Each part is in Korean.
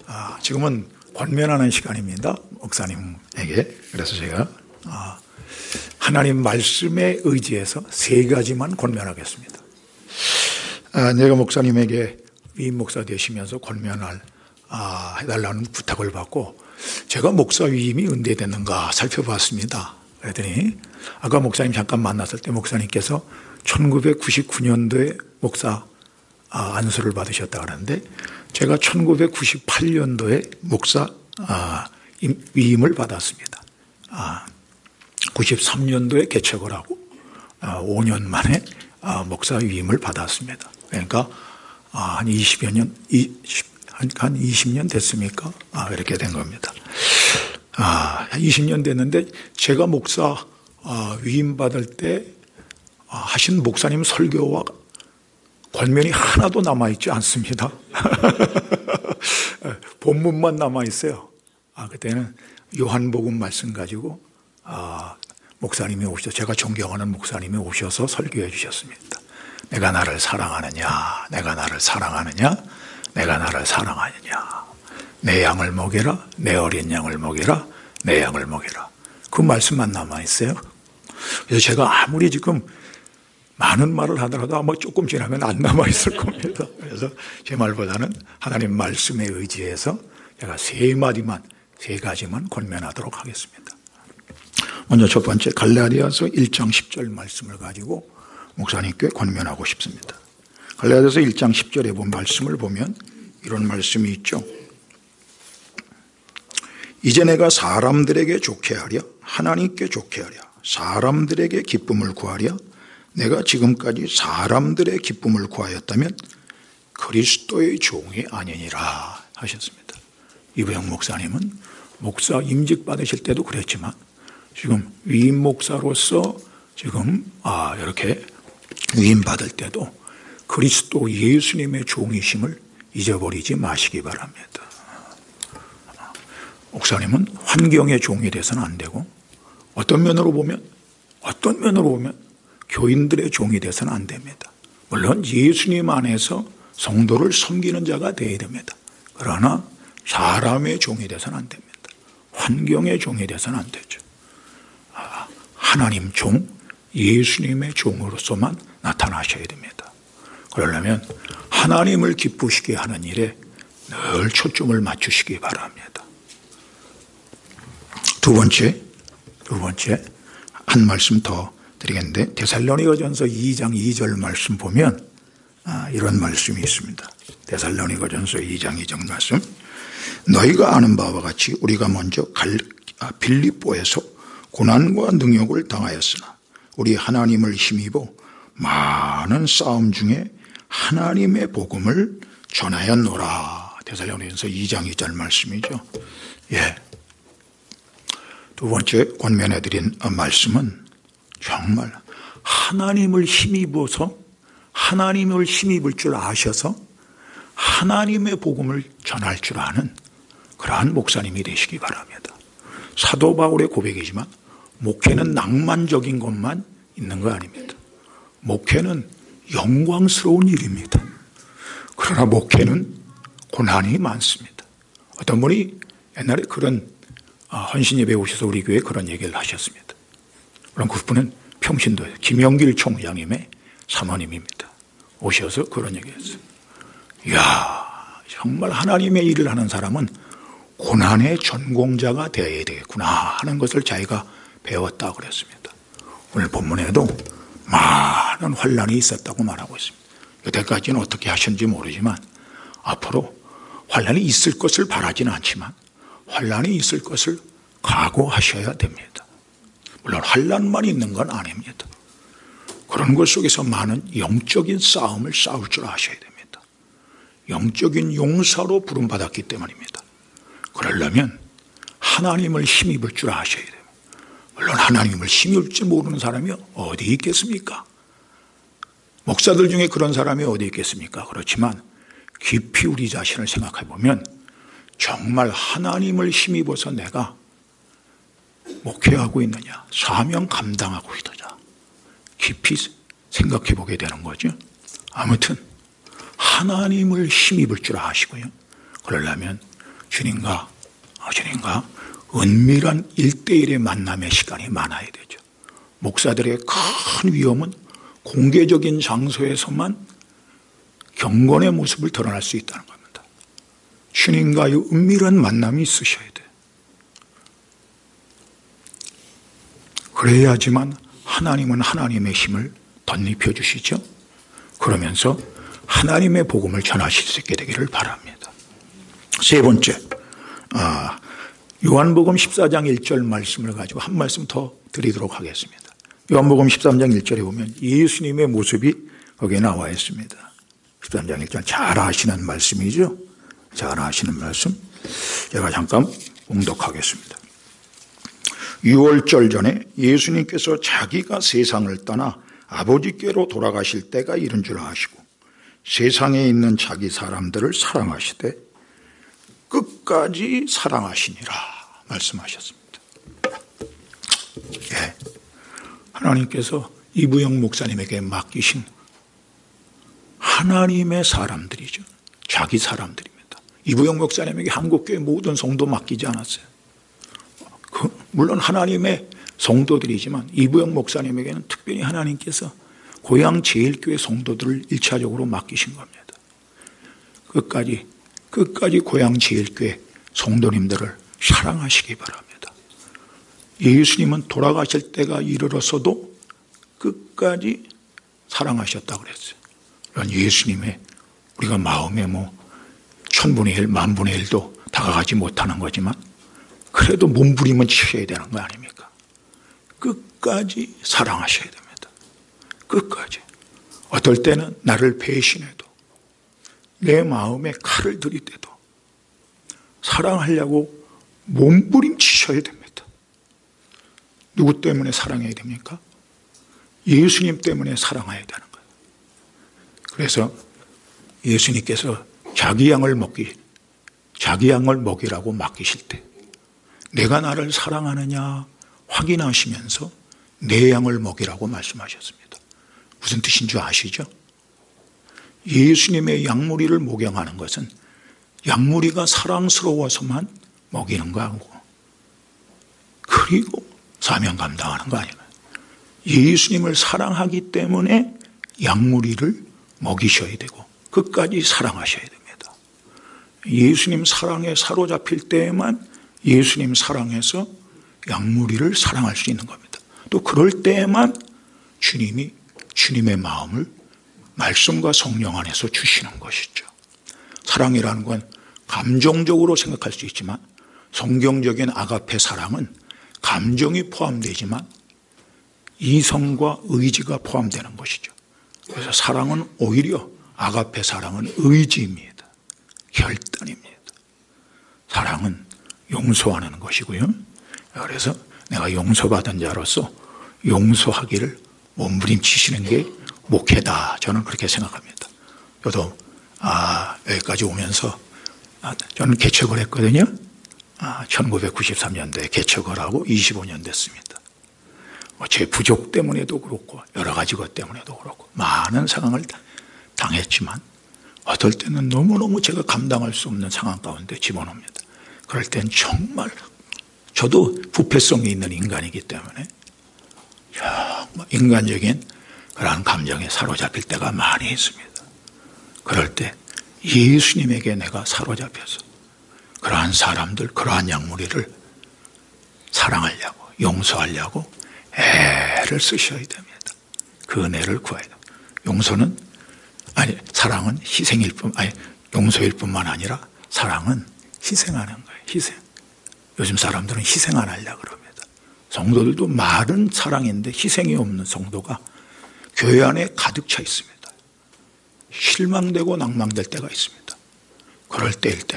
지금은 권면하는 시간입니다. 목사님에게. 그래서 제가 하나님 말씀에 의지해서 세 가지만 권면하겠습니다. 내가 목사님에게 위임 목사 되시면서 권면을 해달라는 부탁을 받고 제가 목사 위임이 은대됐는가 살펴봤습니다. 그랬더니 아까 목사님 잠깐 만났을 때 목사님께서 1999년도에 목사 안수를 받으셨다 그러는데 제가 1998년도에 목사 위임을 받았습니다. 93년도에 개척을 하고 5년 만에 목사 위임을 받았습니다. 그러니까 한 20여 년, 한 20년 됐습니까? 이렇게 된 겁니다. 20년 됐는데 제가 목사 위임 받을 때 하신 목사님 설교와 권면이 하나도 남아있지 않습니다. 본문만 남아있어요. 그때는 요한복음 말씀 가지고 목사님이 오셔서 제가 존경하는 목사님이 오셔서 설교해 주셨습니다. 내가 나를 사랑하느냐, 내가 나를 사랑하느냐, 내가 나를 사랑하느냐. 내 양을 먹여라, 내 어린 양을 먹여라, 내 양을 먹여라. 그 말씀만 남아있어요. 그래서 제가 아무리 지금 많은 말을 하더라도 아마 조금 지나면 안 남아있을 겁니다. 그래서 제 말보다는 하나님 말씀에 의지해서 제가 세 가지만 권면하도록 하겠습니다. 먼저 첫 번째 갈라디아서 1장 10절 말씀을 가지고 목사님께 권면하고 싶습니다. 갈라디아서 1장 10절에 본 말씀을 보면 이런 말씀이 있죠. 이제 내가 사람들에게 좋게 하랴, 하나님께 좋게 하랴, 사람들에게 기쁨을 구하랴, 내가 지금까지 사람들의 기쁨을 구하였다면 그리스도의 종이 아니니라 하셨습니다. 이부영 목사님은 목사 임직 받으실 때도 그랬지만 지금 위임 목사로서 지금 이렇게 위임 받을 때도 그리스도 예수님의 종이심을 잊어버리지 마시기 바랍니다. 목사님은 환경의 종이 돼서는 안 되고 어떤 면으로 보면 교인들의 종이 돼서는 안 됩니다. 물론 예수님 안에서 성도를 섬기는 자가 되어야 됩니다. 그러나 사람의 종이 돼서는 안 됩니다. 환경의 종이 돼서는 안 되죠. 하나님 종, 예수님의 종으로서만 나타나셔야 됩니다. 그러려면 하나님을 기쁘시게 하는 일에 늘 초점을 맞추시기 바랍니다. 두 번째 한 말씀 더 드리겠는데 데살로니가전서 2장 2절 말씀 보면 이런 말씀이 있습니다. 데살로니가전서 2장 2절 말씀. 너희가 아는 바와 같이 우리가 먼저 빌립보에서 고난과 능욕을 당하였으나 우리 하나님을 힘입어 많은 싸움 중에 하나님의 복음을 전하였노라. 데살로니가전서 2장 2절 말씀이죠. 예. 두 번째 권면해드린 말씀은 정말 하나님을 힘입어서 하나님을 힘입을 줄 아셔서 하나님의 복음을 전할 줄 아는 그러한 목사님이 되시기 바랍니다. 사도 바울의 고백이지만 목회는 낭만적인 것만 있는 거 아닙니다. 목회는 영광스러운 일입니다. 그러나 목회는 고난이 많습니다. 어떤 분이 옛날에 그런 헌신예배 오셔서 우리 교회에 그런 얘기를 하셨습니다. 그럼 그분은 평신도예요. 김영길 총장님의 사모님입니다. 오셔서 그런 얘기했어요. 이야, 정말 하나님의 일을 하는 사람은 고난의 전공자가 되어야 되겠구나 하는 것을 자기가 배웠다고 그랬습니다. 오늘 본문에도 많은 환난이 있었다고 말하고 있습니다. 여태까지는 어떻게 하셨는지 모르지만 앞으로 환난이 있을 것을 바라지는 않지만 환난이 있을 것을 각오하셔야 됩니다. 물론 환난만 있는 건 아닙니다. 그런 것 속에서 많은 영적인 싸움을 싸울 줄 아셔야 됩니다. 영적인 용사로 부름받았기 때문입니다. 그러려면 하나님을 힘입을 줄 아셔야 됩니다. 물론 하나님을 힘입을 줄 모르는 사람이 어디 있겠습니까? 목사들 중에 그런 사람이 어디 있겠습니까? 그렇지만 깊이 우리 자신을 생각해 보면 정말 하나님을 힘입어서 내가 목회하고 있느냐, 사명 감당하고 있느냐 깊이 생각해 보게 되는 거죠. 아무튼 하나님을 힘입을 줄 아시고요. 그러려면 주님과 은밀한 1대1의 만남의 시간이 많아야 되죠. 목사들의 큰 위험은 공개적인 장소에서만 경건의 모습을 드러날 수 있다는 겁니다. 주님과의 은밀한 만남이 있으셔야 돼요. 그래야지만 하나님은 하나님의 힘을 덧입혀 주시죠. 그러면서 하나님의 복음을 전하실 수 있게 되기를 바랍니다. 세 번째, 요한복음 14장 1절 말씀을 가지고 한 말씀 더 드리도록 하겠습니다. 요한복음 13장 1절에 보면 예수님의 모습이 거기에 나와 있습니다. 13장 1절 잘 아시는 말씀이죠. 잘 아시는 말씀. 제가 잠깐 봉독하겠습니다. 6월절 전에 예수님께서 자기가 세상을 떠나 아버지께로 돌아가실 때가 이른 줄 아시고 세상에 있는 자기 사람들을 사랑하시되 끝까지 사랑하시니라 말씀하셨습니다. 예. 하나님께서 이부영 목사님에게 맡기신 하나님의 사람들이죠. 자기 사람들입니다. 이부영 목사님에게 한국교회 모든 성도 맡기지 않았어요. 물론 하나님의 성도들이지만 이부영 목사님에게는 특별히 하나님께서 고향 제일교회 성도들을 1차적으로 맡기신 겁니다. 끝까지 고향 제일교회 성도님들을 사랑하시기 바랍니다. 예수님은 돌아가실 때가 이르러서도 끝까지 사랑하셨다고 그랬어요. 그런 예수님의 우리가 마음에 1000분의 1, 10,000분의 1도 다가가지 못하는 거지만 그래도 몸부림은 치셔야 되는 거 아닙니까? 끝까지 사랑하셔야 됩니다. 끝까지. 어떨 때는 나를 배신해도 내 마음에 칼을 들이대도 사랑하려고 몸부림치셔야 됩니다. 누구 때문에 사랑해야 됩니까? 예수님 때문에 사랑해야 되는 거예요. 그래서 예수님께서 자기 양을 먹이라고 맡기실 때 내가 나를 사랑하느냐 확인하시면서 내 양을 먹이라고 말씀하셨습니다. 무슨 뜻인 줄 아시죠? 예수님의 양무리를 목양하는 것은 양무리가 사랑스러워서만 먹이는 거 아니고 그리고 사명 감당하는 거 아니에요. 예수님을 사랑하기 때문에 양무리를 먹이셔야 되고 끝까지 사랑하셔야 됩니다. 예수님 사랑에 사로잡힐 때에만 예수님 사랑해서 양무리를 사랑할 수 있는 겁니다. 또 그럴 때에만 주님이 주님의 마음을 말씀과 성령 안에서 주시는 것이죠. 사랑이라는 건 감정적으로 생각할 수 있지만 성경적인 아가페 사랑은 감정이 포함되지만 이성과 의지가 포함되는 것이죠. 그래서 사랑은 오히려 아가페 사랑은 의지입니다. 결단입니다. 사랑은 용서하는 것이고요. 그래서 내가 용서받은 자로서 용서하기를 몸부림치시는 게 목회다. 저는 그렇게 생각합니다. 저도 여기까지 오면서 저는 개척을 했거든요. 1993년도에 개척을 하고 25년 됐습니다. 제 부족 때문에도 그렇고 여러 가지 것 때문에도 그렇고 많은 상황을 당했지만 어떨 때는 너무너무 제가 감당할 수 없는 상황 가운데 집어넣습니다. 그럴 땐 정말 저도 부패성이 있는 인간이기 때문에 정말 인간적인 그러한 감정에 사로잡힐 때가 많이 있습니다. 그럴 때 예수님에게 내가 사로잡혀서 그러한 사람들, 그러한 양무리를 사랑하려고 용서하려고 애를 쓰셔야 됩니다. 그 은혜를 구해야 됩니다. 사랑은 희생일 용서일 뿐만 아니라 사랑은 희생하는 거예요. 희생. 요즘 사람들은 희생 안 하려고 그럽니다. 성도들도 말은 사랑인데 희생이 없는 성도가 교회 안에 가득 차 있습니다. 실망되고 낭망될 때가 있습니다. 그럴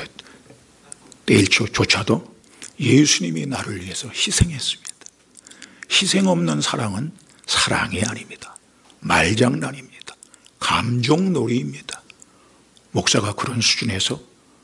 때일조차도 예수님이 나를 위해서 희생했습니다. 희생 없는 사랑은 사랑이 아닙니다. 말장난입니다. 감정놀이입니다. 목사가 그런 수준에서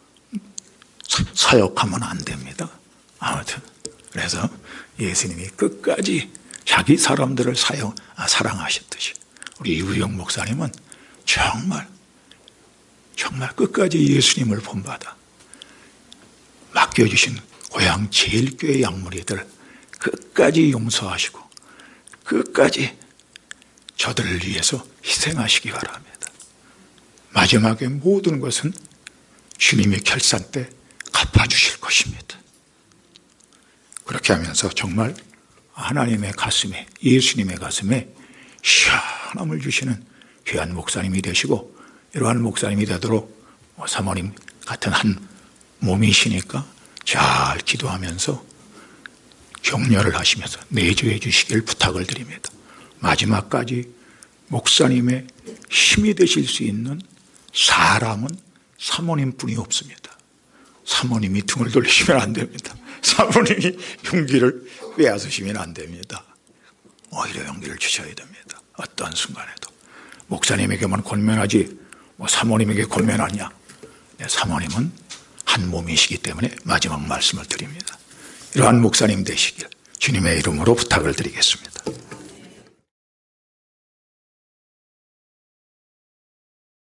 사역하면 안 됩니다. 아무튼 그래서 예수님이 끝까지 자기 사람들을 사랑하셨듯이 우리 이부영 목사님은 정말 끝까지 예수님을 본받아 맡겨주신 고향 제일교회 양무리들 끝까지 용서하시고 끝까지 저들을 위해서 희생하시기 바랍니다. 마지막에 모든 것은 주님의 결산 때 갚아주실 것입니다. 그렇게 하면서 정말 하나님의 가슴에, 예수님의 가슴에 시원함을 주시는 귀한 목사님이 되시고, 이러한 목사님이 되도록 사모님 같은 한 몸이시니까 잘 기도하면서 격려를 하시면서 내주해 주시길 부탁을 드립니다. 마지막까지 목사님의 힘이 되실 수 있는 사람은 사모님뿐이 없습니다. 사모님이 등을 돌리시면 안 됩니다. 사모님이 용기를 빼앗으시면 안 됩니다. 오히려 용기를 주셔야 됩니다. 어떤 순간에도. 목사님에게만 권면하지 사모님에게 권면하냐. 사모님은 한 몸이시기 때문에 마지막 말씀을 드립니다. 이러한 목사님 되시길 주님의 이름으로 부탁을 드리겠습니다.